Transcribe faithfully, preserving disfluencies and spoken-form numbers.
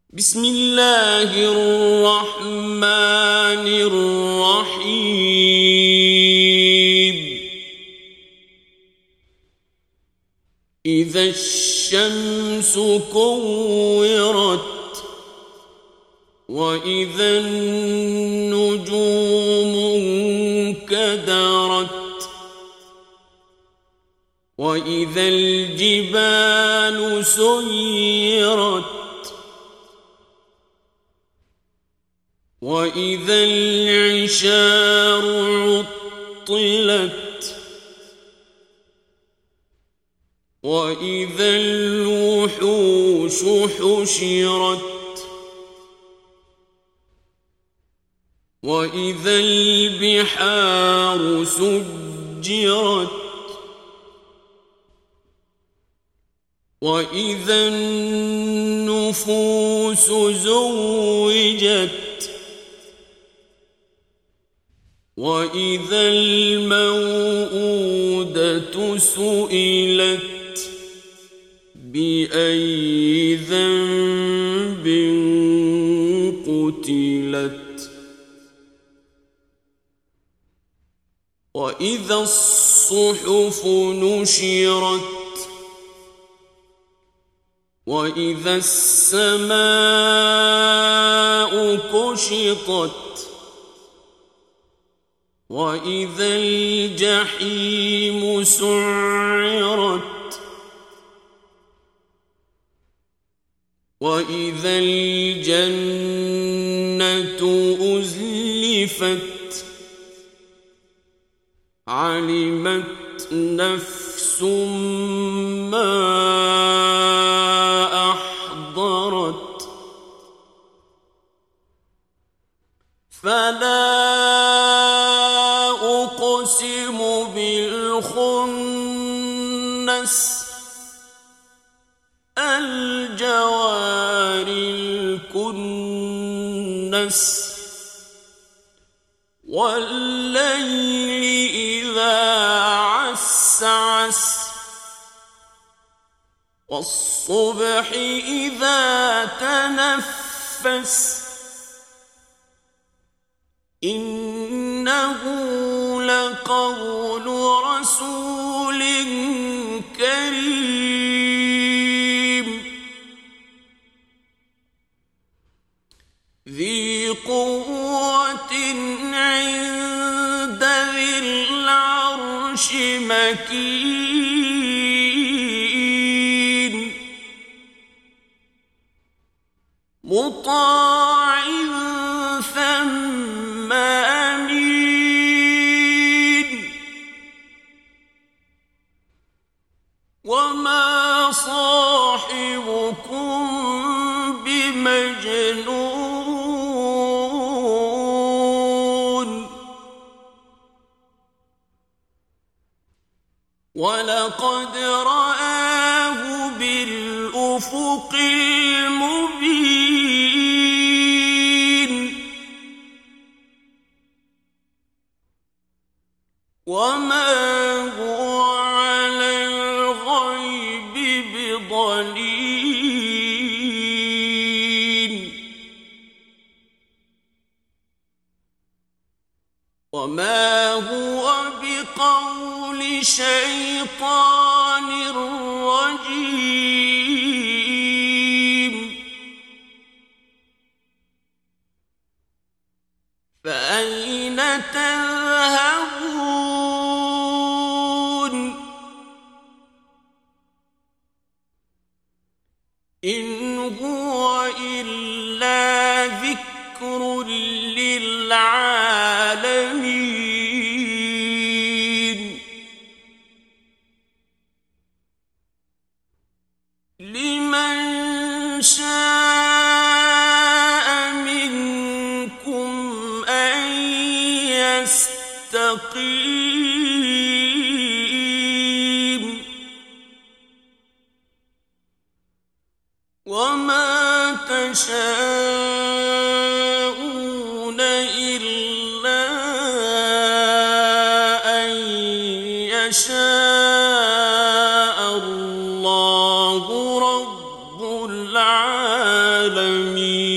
بسم الله الرحمن الرحيم إذا الشمس كورت وإذا النجوم انكدرت وإذا الجبال سيرت وإذا العشار عطلت وإذا الوحوش حشرت وإذا البحار سجرت وإذا النفوس زوجت وإذا الموءودة سئلت بأي ذنب قتلت وإذا الصحف نشرت وإذا السماء كشطت وإذا الجحيم سعرت وإذا الجنة أزلفت علمت نفس ما أحضرت فلا أقسم بالخنس الجوار الكنس والليل إذا عسعس والصبح إذا تنفس إنه لقول رسول كريم ذي قوة عند ذي العرش مكين مطاع ثم أمين وما صاحبكم بمجنون ولقد رآه بالأفق المبين وما هو على الغيب بضنين وما هو بقول شيطان رجيم فأين تذهبون إن هو إلا ذكر للعالمين لمن شاء منكم أن يستقيم وما تشاءون إلا أن يشاء الله رب العالمين. مِّن